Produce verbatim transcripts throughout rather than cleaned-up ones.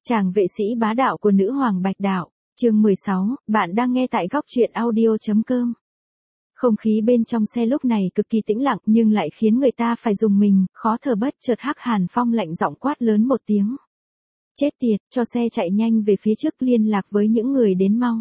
Chàng vệ sĩ bá đạo của nữ hoàng Bạch Đạo, chương mười sáu, bạn đang nghe tại góc truyện audio chấm com. Không khí bên trong xe lúc này cực kỳ tĩnh lặng nhưng lại khiến người ta phải dùng mình, khó thở bất chợt Hắc Hàn Phong lạnh giọng quát lớn một tiếng. Chết tiệt, cho xe chạy nhanh về phía trước liên lạc với những người đến mau.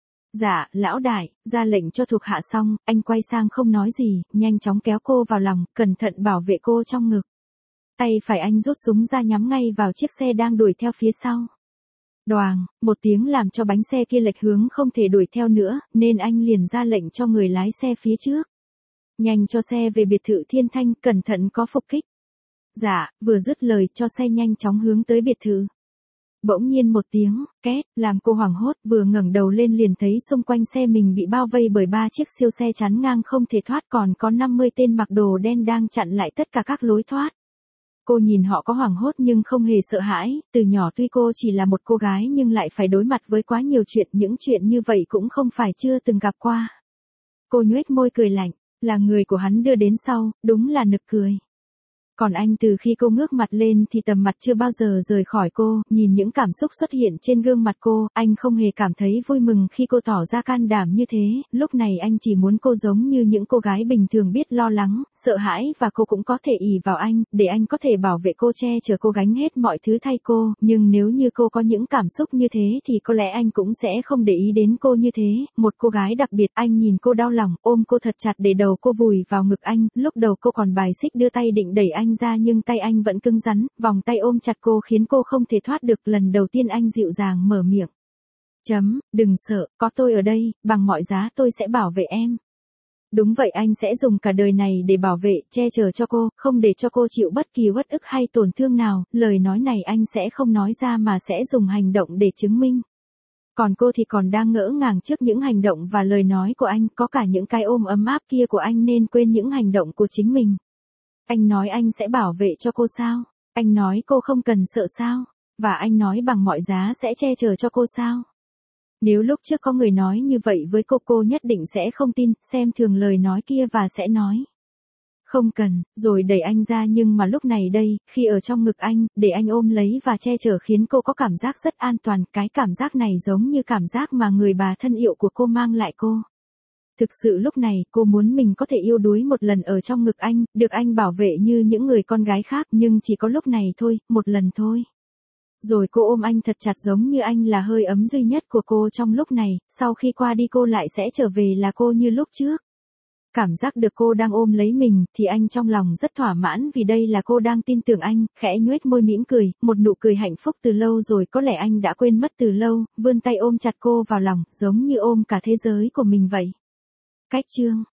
Dạ, lão đại, ra lệnh cho thuộc hạ xong, anh quay sang không nói gì, nhanh chóng kéo cô vào lòng, cẩn thận bảo vệ cô trong ngực. Tay phải anh rút súng ra nhắm ngay vào chiếc xe đang đuổi theo phía sau. Đoàng, một tiếng làm cho bánh xe kia lệch hướng không thể đuổi theo nữa, nên anh liền ra lệnh cho người lái xe phía trước. Nhanh cho xe về biệt thự Thiên Thanh, cẩn thận có phục kích. Dạ, vừa dứt lời cho xe nhanh chóng hướng tới biệt thự. Bỗng nhiên một tiếng, két, làm cô hoảng hốt, vừa ngẩng đầu lên liền thấy xung quanh xe mình bị bao vây bởi ba chiếc siêu xe chắn ngang không thể thoát, còn có năm mươi tên mặc đồ đen đang chặn lại tất cả các lối thoát. Cô nhìn họ có hoảng hốt nhưng không hề sợ hãi, từ nhỏ tuy cô chỉ là một cô gái nhưng lại phải đối mặt với quá nhiều chuyện, những chuyện như vậy cũng không phải chưa từng gặp qua. Cô nhoét môi cười lạnh, là người của hắn đưa đến sau, đúng là nực cười. Còn anh từ khi cô ngước mặt lên thì tầm mặt chưa bao giờ rời khỏi cô, nhìn những cảm xúc xuất hiện trên gương mặt cô, anh không hề cảm thấy vui mừng khi cô tỏ ra can đảm như thế, lúc này anh chỉ muốn cô giống như những cô gái bình thường biết lo lắng, sợ hãi và cô cũng có thể ỷ vào anh, để anh có thể bảo vệ cô, che chở cô, gánh hết mọi thứ thay cô, nhưng nếu như cô có những cảm xúc như thế thì có lẽ anh cũng sẽ không để ý đến cô như thế, một cô gái đặc biệt. Anh nhìn cô đau lòng, ôm cô thật chặt để đầu cô vùi vào ngực anh, lúc đầu cô còn bài xích đưa tay định đẩy anh ra nhưng tay anh vẫn cứng rắn, vòng tay ôm chặt cô khiến cô không thể thoát được. Lần đầu tiên anh dịu dàng mở miệng. Chấm, đừng sợ, có tôi ở đây, bằng mọi giá tôi sẽ bảo vệ em. Đúng vậy, anh sẽ dùng cả đời này để bảo vệ, che chở cho cô, không để cho cô chịu bất kỳ uất ức hay tổn thương nào. Lời nói này anh sẽ không nói ra mà sẽ dùng hành động để chứng minh. Còn cô thì còn đang ngỡ ngàng trước những hành động và lời nói của anh, có cả những cái ôm ấm áp kia của anh nên quên những hành động của chính mình. Anh nói anh sẽ bảo vệ cho cô sao? Anh nói cô không cần sợ sao? Và anh nói bằng mọi giá sẽ che chở cho cô sao? Nếu lúc trước có người nói như vậy với cô, cô nhất định sẽ không tin, xem thường lời nói kia và sẽ nói. Không cần, rồi đẩy anh ra, nhưng mà lúc này đây, khi ở trong ngực anh, để anh ôm lấy và che chở khiến cô có cảm giác rất an toàn, cái cảm giác này giống như cảm giác mà người bà thân yêu của cô mang lại cô. Thực sự lúc này, cô muốn mình có thể yêu đuối một lần ở trong ngực anh, được anh bảo vệ như những người con gái khác, nhưng chỉ có lúc này thôi, một lần thôi. Rồi cô ôm anh thật chặt giống như anh là hơi ấm duy nhất của cô trong lúc này, sau khi qua đi cô lại sẽ trở về là cô như lúc trước. Cảm giác được cô đang ôm lấy mình, thì anh trong lòng rất thỏa mãn vì đây là cô đang tin tưởng anh, khẽ nhoét môi mỉm cười, một nụ cười hạnh phúc từ lâu rồi có lẽ anh đã quên mất từ lâu, vươn tay ôm chặt cô vào lòng, giống như ôm cả thế giới của mình vậy. Cách chương